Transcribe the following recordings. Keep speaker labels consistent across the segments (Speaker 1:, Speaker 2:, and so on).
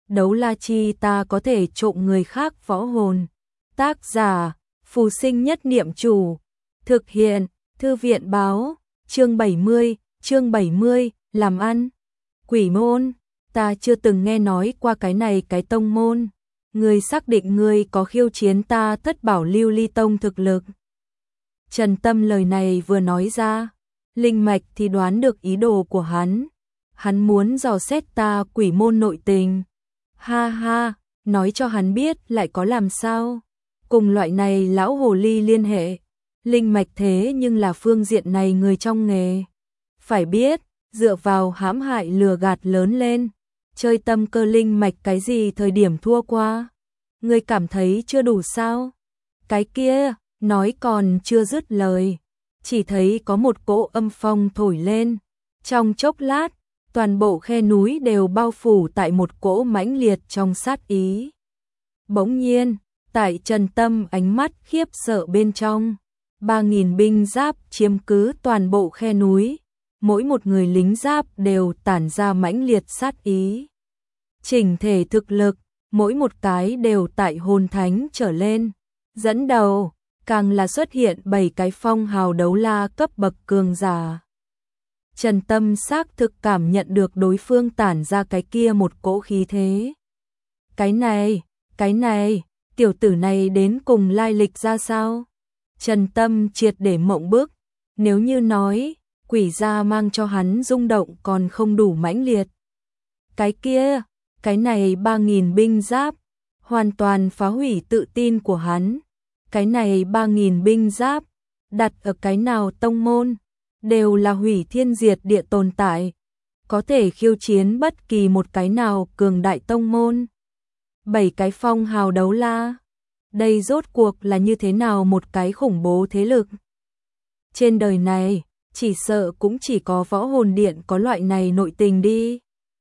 Speaker 1: đấu la chi ta có thể trộm người khác võ hồn. Tác giả, Phù Sinh Nhất Niệm Chủ. Thực hiện, Thư viện báo, chương 70, làm ăn. Quỷ môn, ta chưa từng nghe nói qua cái này cái tông môn. Ngươi xác định ngươi có khiêu chiến ta Thất Bảo Lưu Ly Tông thực lực. Trần Tâm lời này vừa nói ra, Linh Mạch thì đoán được ý đồ của hắn. Hắn muốn dò xét ta quỷ môn nội tình. Ha ha, nói cho hắn biết lại có làm sao. Cùng loại này lão hồ ly liên hệ. Linh Mạch thế nhưng là phương diện này người trong nghề. Phải biết, dựa vào hãm hại lừa gạt lớn lên. Chơi tâm cơ Linh Mạch cái gì thời điểm thua qua. Ngươi cảm thấy chưa đủ sao? Cái kia, nói còn chưa dứt lời. Chỉ thấy có một cỗ âm phong thổi lên. Trong chốc lát, toàn bộ khe núi đều bao phủ tại một cỗ mãnh liệt trong sát ý. Bỗng nhiên, tại Trần Tâm ánh mắt khiếp sợ bên trong, 3.000 binh giáp chiếm cứ toàn bộ khe núi, mỗi một người lính giáp đều tản ra mãnh liệt sát ý. Chỉnh thể thực lực, mỗi một cái đều tại hồn thánh trở lên, dẫn đầu, càng là xuất hiện 7 cái phong hào đấu la cấp bậc cường giả. Trần Tâm xác thực cảm nhận được đối phương tản ra cái kia một cỗ khí thế. Cái này, tiểu tử này đến cùng lai lịch ra sao? Trần Tâm triệt để mộng bức, nếu như nói, quỷ gia mang cho hắn rung động còn không đủ mãnh liệt. Cái này 3.000 binh giáp, hoàn toàn phá hủy tự tin của hắn. Cái này 3.000 binh giáp, đặt ở cái nào tông môn, đều là hủy thiên diệt địa tồn tại, có thể khiêu chiến bất kỳ một cái nào cường đại tông môn. 7 cái phong hào đấu la, đây rốt cuộc là như thế nào một cái khủng bố thế lực. Trên đời này, chỉ sợ cũng chỉ có Võ Hồn Điện có loại này nội tình đi.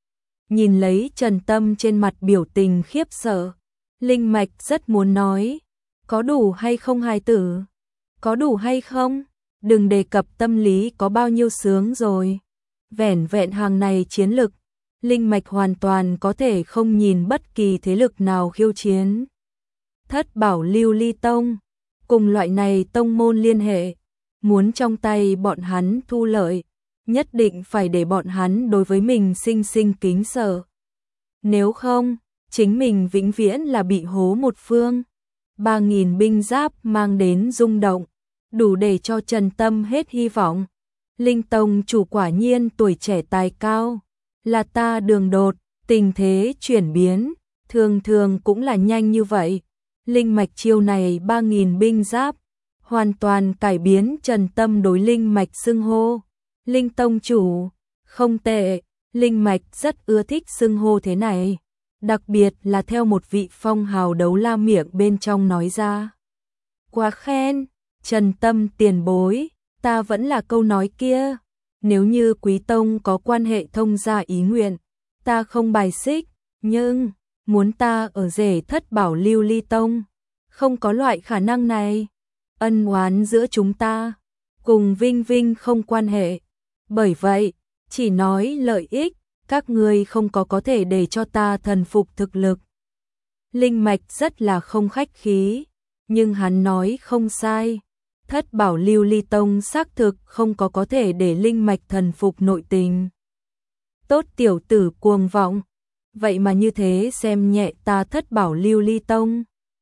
Speaker 1: Nhìn lấy Trần Tâm trên mặt biểu tình khiếp sợ, Linh Mạch rất muốn nói, có đủ hay không hài tử? Có đủ hay không? Đừng đề cập tâm lý có bao nhiêu sướng rồi. Vẻn vẹn hàng này chiến lực, Linh Mạch hoàn toàn có thể không nhìn bất kỳ thế lực nào khiêu chiến. Thất Bảo Lưu Ly Tông, cùng loại này tông môn liên hệ, muốn trong tay bọn hắn thu lợi, nhất định phải để bọn hắn đối với mình sinh sinh kính sợ. Nếu không, chính mình vĩnh viễn là bị hố một phương. 3.000 binh giáp mang đến rung động, đủ để cho Trần Tâm hết hy vọng. Linh Tông chủ quả nhiên tuổi trẻ tài cao, là ta đường đột, tình thế chuyển biến, thường thường cũng là nhanh như vậy. Linh Mạch chiêu này 3.000 binh giáp, hoàn toàn cải biến Trần Tâm đối Linh Mạch xưng hô. Linh Tông chủ, không tệ, Linh Mạch rất ưa thích xưng hô thế này. Đặc biệt là theo một vị phong hào đấu la miệng bên trong nói ra. Quá khen, Trần Tâm tiền bối, ta vẫn là câu nói kia. Nếu như Quý Tông có quan hệ thông gia ý nguyện, ta không bài xích, nhưng muốn ta ở rể Thất Bảo Lưu Ly Tông, không có loại khả năng này. Ân oán giữa chúng ta, cùng Vinh Vinh không quan hệ. Bởi vậy, chỉ nói lợi ích, các ngươi không có thể để cho ta thần phục thực lực. Linh Mạch rất là không khách khí, nhưng hắn nói không sai. Thất Bảo Lưu Ly Tông xác thực không có thể để Linh Mạch thần phục nội tình. Tốt tiểu tử cuồng vọng, vậy mà như thế xem nhẹ ta Thất Bảo Lưu Ly Tông.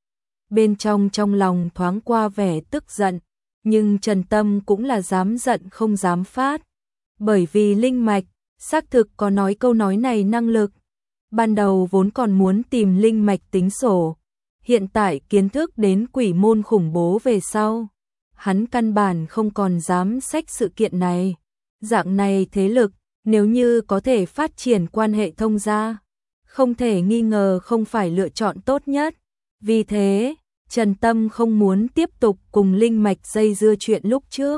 Speaker 1: Bên trong lòng thoáng qua vẻ tức giận, nhưng Trần Tâm cũng là dám giận không dám phát. Bởi vì Linh Mạch xác thực có nói câu nói này năng lực. Ban đầu vốn còn muốn tìm Linh Mạch tính sổ, hiện tại kiến thức đến quỷ môn khủng bố về sau, hắn căn bản không còn dám xách sự kiện này. Dạng này thế lực, nếu như có thể phát triển quan hệ thông gia, không thể nghi ngờ không phải lựa chọn tốt nhất. Vì thế, Trần Tâm không muốn tiếp tục cùng Linh Mạch dây dưa chuyện lúc trước.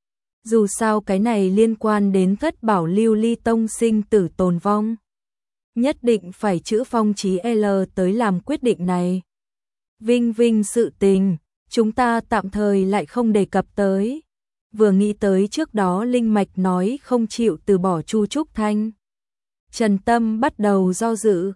Speaker 1: Dù sao cái này liên quan đến Thất Bảo Lưu Ly Tông sinh tử tồn vong. Nhất định phải chữ Phong Chí L tới làm quyết định này. Vinh Vinh sự tình, chúng ta tạm thời lại không đề cập tới. Vừa nghĩ tới trước đó Linh Mạch nói không chịu từ bỏ Chu Trúc Thanh, Trần Tâm bắt đầu do dự.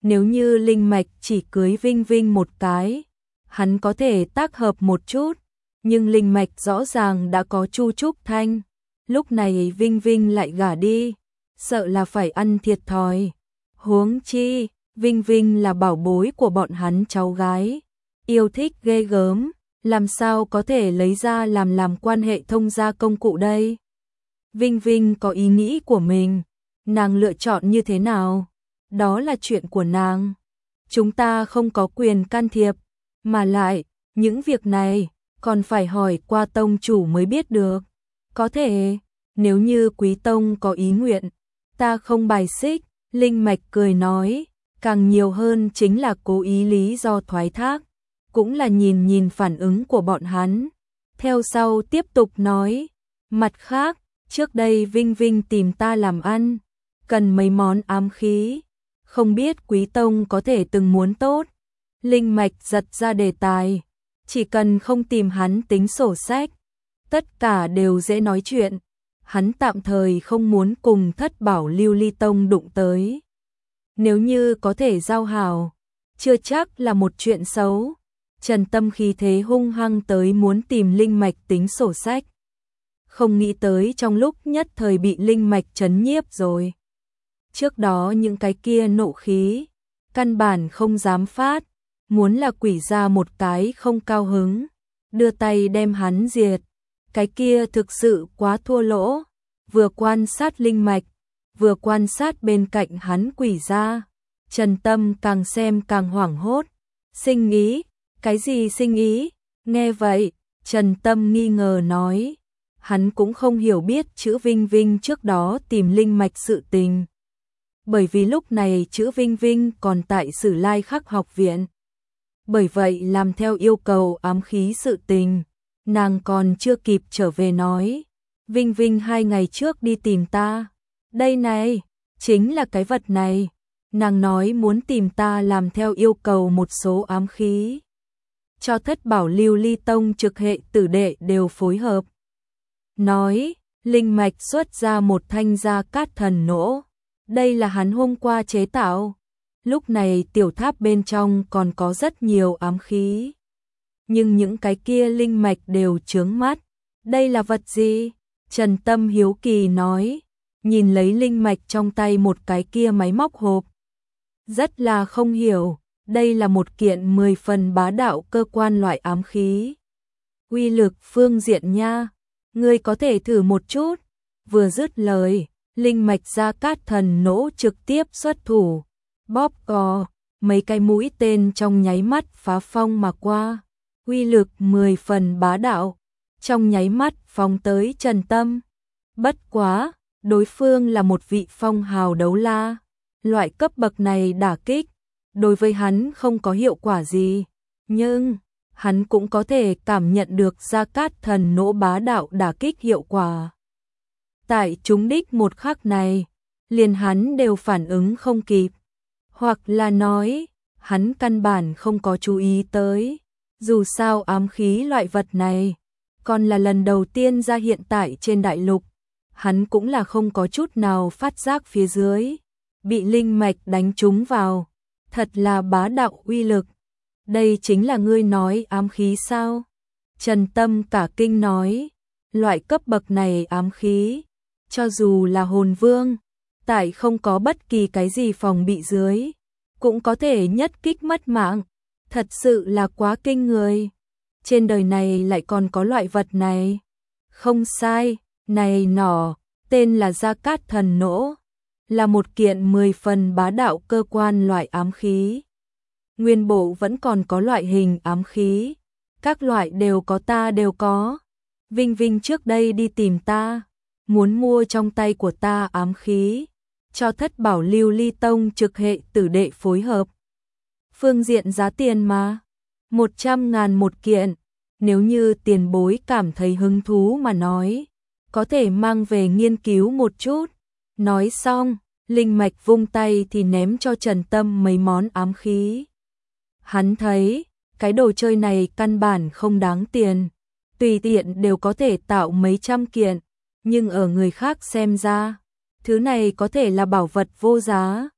Speaker 1: Nếu như linh mạch chỉ cưới Vinh Vinh một cái, hắn có thể tác hợp một chút, nhưng linh mạch rõ ràng đã có Chu Trúc Thanh, lúc này Vinh Vinh lại gả đi, sợ là phải ăn thiệt thòi. Huống chi, Vinh Vinh là bảo bối của bọn hắn cháu gái, yêu thích ghê gớm, làm sao có thể lấy ra làm quan hệ thông gia công cụ đây. Vinh Vinh có ý nghĩ của mình, nàng lựa chọn như thế nào, đó là chuyện của nàng. Chúng ta không có quyền can thiệp, mà lại, những việc này còn phải hỏi qua tông chủ mới biết được. Có thể, nếu như quý tông có ý nguyện, ta không bài xích. Linh mạch cười nói, càng nhiều hơn chính là cố ý lý do thoái thác, cũng là nhìn phản ứng của bọn hắn. Theo sau tiếp tục nói, mặt khác, trước đây Vinh Vinh tìm ta làm ăn, cần mấy món ám khí, không biết quý tông có thể từng muốn tốt. Linh mạch giật ra đề tài, chỉ cần không tìm hắn tính sổ sách, tất cả đều dễ nói chuyện. Hắn tạm thời không muốn cùng Thất Bảo Lưu Ly Tông đụng tới. Nếu như có thể giao hảo, chưa chắc là một chuyện xấu. Trần Tâm khí thế hung hăng tới muốn tìm linh mạch tính sổ sách. Không nghĩ tới trong lúc nhất thời bị linh mạch trấn nhiếp rồi. Trước đó những cái kia nộ khí, căn bản không dám phát, muốn là quỷ ra một cái không cao hứng, đưa tay đem hắn diệt. Cái kia thực sự quá thua lỗ, vừa quan sát linh mạch, vừa quan sát bên cạnh hắn quỷ ra. Trần Tâm càng xem càng hoảng hốt, sinh ý, cái gì sinh ý? Nghe vậy, Trần Tâm nghi ngờ nói, hắn cũng không hiểu biết chữ Vinh Vinh trước đó tìm linh mạch sự tình. Bởi vì lúc này chữ Vinh Vinh còn tại Sử Lai Khắc học viện. Bởi vậy làm theo yêu cầu ám khí sự tình, nàng còn chưa kịp trở về nói, Vinh Vinh 2 ngày trước đi tìm ta. Đây này, chính là cái vật này. Nàng nói muốn tìm ta làm theo yêu cầu một số ám khí. Cho Thất Bảo Lưu Ly Tông trực hệ tử đệ đều phối hợp. Nói, linh mạch xuất ra một thanh gia cát thần nỗ. Đây là hắn hôm qua chế tạo. Lúc này tiểu tháp bên trong còn có rất nhiều ám khí. Nhưng những cái kia linh mạch đều chướng mắt. Đây là vật gì? Trần Tâm hiếu kỳ nói, nhìn lấy linh mạch trong tay một cái kia máy móc hộp. Rất là không hiểu, đây là một kiện 10 phần bá đạo cơ quan loại ám khí. Uy lực phương diện nha, ngươi có thể thử một chút. Vừa dứt lời, linh mạch gia cát thần nỗ trực tiếp xuất thủ, bóp cò, mấy cái mũi tên trong nháy mắt phá phong mà qua. Uy lực 10 phần bá đạo, trong nháy mắt phóng tới Trần Tâm. Bất quá, đối phương là một vị phong hào đấu la. Loại cấp bậc này đả kích, đối với hắn không có hiệu quả gì. Nhưng, hắn cũng có thể cảm nhận được gia cát thần nỗ bá đạo đả kích hiệu quả. Tại trúng đích một khắc này, liền hắn đều phản ứng không kịp. Hoặc là nói, hắn căn bản không có chú ý tới. Dù sao ám khí loại vật này, còn là lần đầu tiên ra hiện tại trên đại lục. Hắn cũng là không có chút nào phát giác phía dưới. Bị linh mạch đánh trúng vào. Thật là bá đạo uy lực. Đây chính là ngươi nói ám khí sao? Trần Tâm cả kinh nói. Loại cấp bậc này ám khí, cho dù là hồn vương, tại không có bất kỳ cái gì phòng bị dưới, cũng có thể nhất kích mất mạng. Thật sự là quá kinh người. Trên đời này lại còn có loại vật này. Không sai, này nỏ, tên là gia cát thần nỗ, là một kiện 10 phần bá đạo cơ quan loại ám khí. Nguyên bộ vẫn còn có loại hình ám khí, các loại đều có, ta đều có. Vinh Vinh trước đây đi tìm ta, muốn mua trong tay của ta ám khí, cho Thất Bảo Lưu Ly Tông trực hệ tử đệ phối hợp. Phương diện giá tiền mà, 100.000 một kiện, nếu như tiền bối cảm thấy hứng thú mà nói, có thể mang về nghiên cứu một chút. Nói xong, linh mạch vung tay thì ném cho Trần Tâm mấy món ám khí. Hắn thấy, cái đồ chơi này căn bản không đáng tiền, tùy tiện đều có thể tạo mấy trăm kiện, nhưng ở người khác xem ra, thứ này có thể là bảo vật vô giá.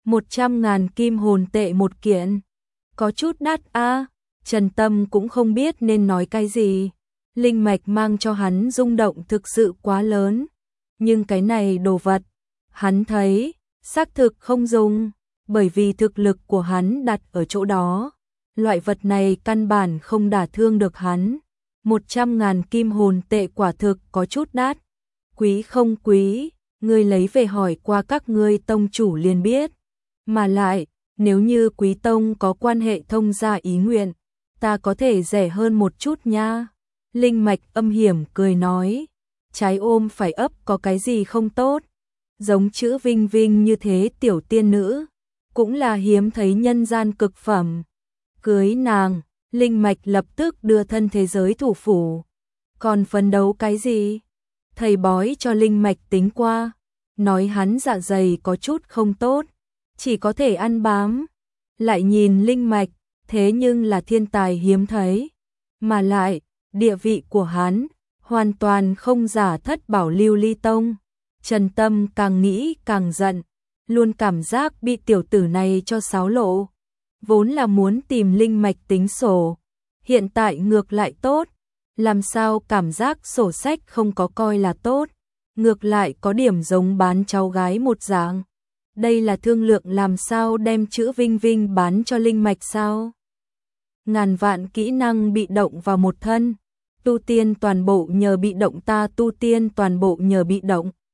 Speaker 1: 100.000 kim hồn tệ một kiện. Có chút đắt a. Trần Tâm cũng không biết nên nói cái gì. Linh mạch mang cho hắn rung động thực sự quá lớn. Nhưng cái này đồ vật, hắn thấy, xác thực không dùng, bởi vì thực lực của hắn đặt ở chỗ đó. Loại vật này căn bản không đả thương được hắn. 100.000 kim hồn tệ quả thực có chút đắt. Quý không quý, ngươi lấy về hỏi qua các ngươi tông chủ liền biết. Mà lại, nếu như quý tông có quan hệ thông gia ý nguyện, ta có thể rẻ hơn một chút nha. Linh mạch âm hiểm cười nói, trái ôm phải ấp có cái gì không tốt. Giống chữ Vinh Vinh như thế tiểu tiên nữ, cũng là hiếm thấy nhân gian cực phẩm. Cưới nàng, Linh mạch lập tức đưa thân thế giới thủ phủ. Còn phấn đấu cái gì? Thầy bói cho Linh mạch tính qua, nói hắn dạ dày có chút không tốt, chỉ có thể ăn bám. Lại nhìn Linh mạch, thế nhưng là thiên tài hiếm thấy. Mà lại, địa vị của hắn, hoàn toàn không giả Thất Bảo Lưu Ly Tông. Trần Tâm càng nghĩ càng giận, luôn cảm giác bị tiểu tử này cho xáo lộ. Vốn là muốn tìm Linh mạch tính sổ, hiện tại ngược lại tốt. Làm sao cảm giác sổ sách không có coi là tốt, ngược lại có điểm giống bán cháu gái một dạng. Đây là thương lượng làm sao đem chữ Vinh Vinh bán cho Linh mạch sao? Ngàn vạn kỹ năng bị động vào một thân, tu tiên toàn bộ nhờ bị động, ta tu tiên toàn bộ nhờ bị động.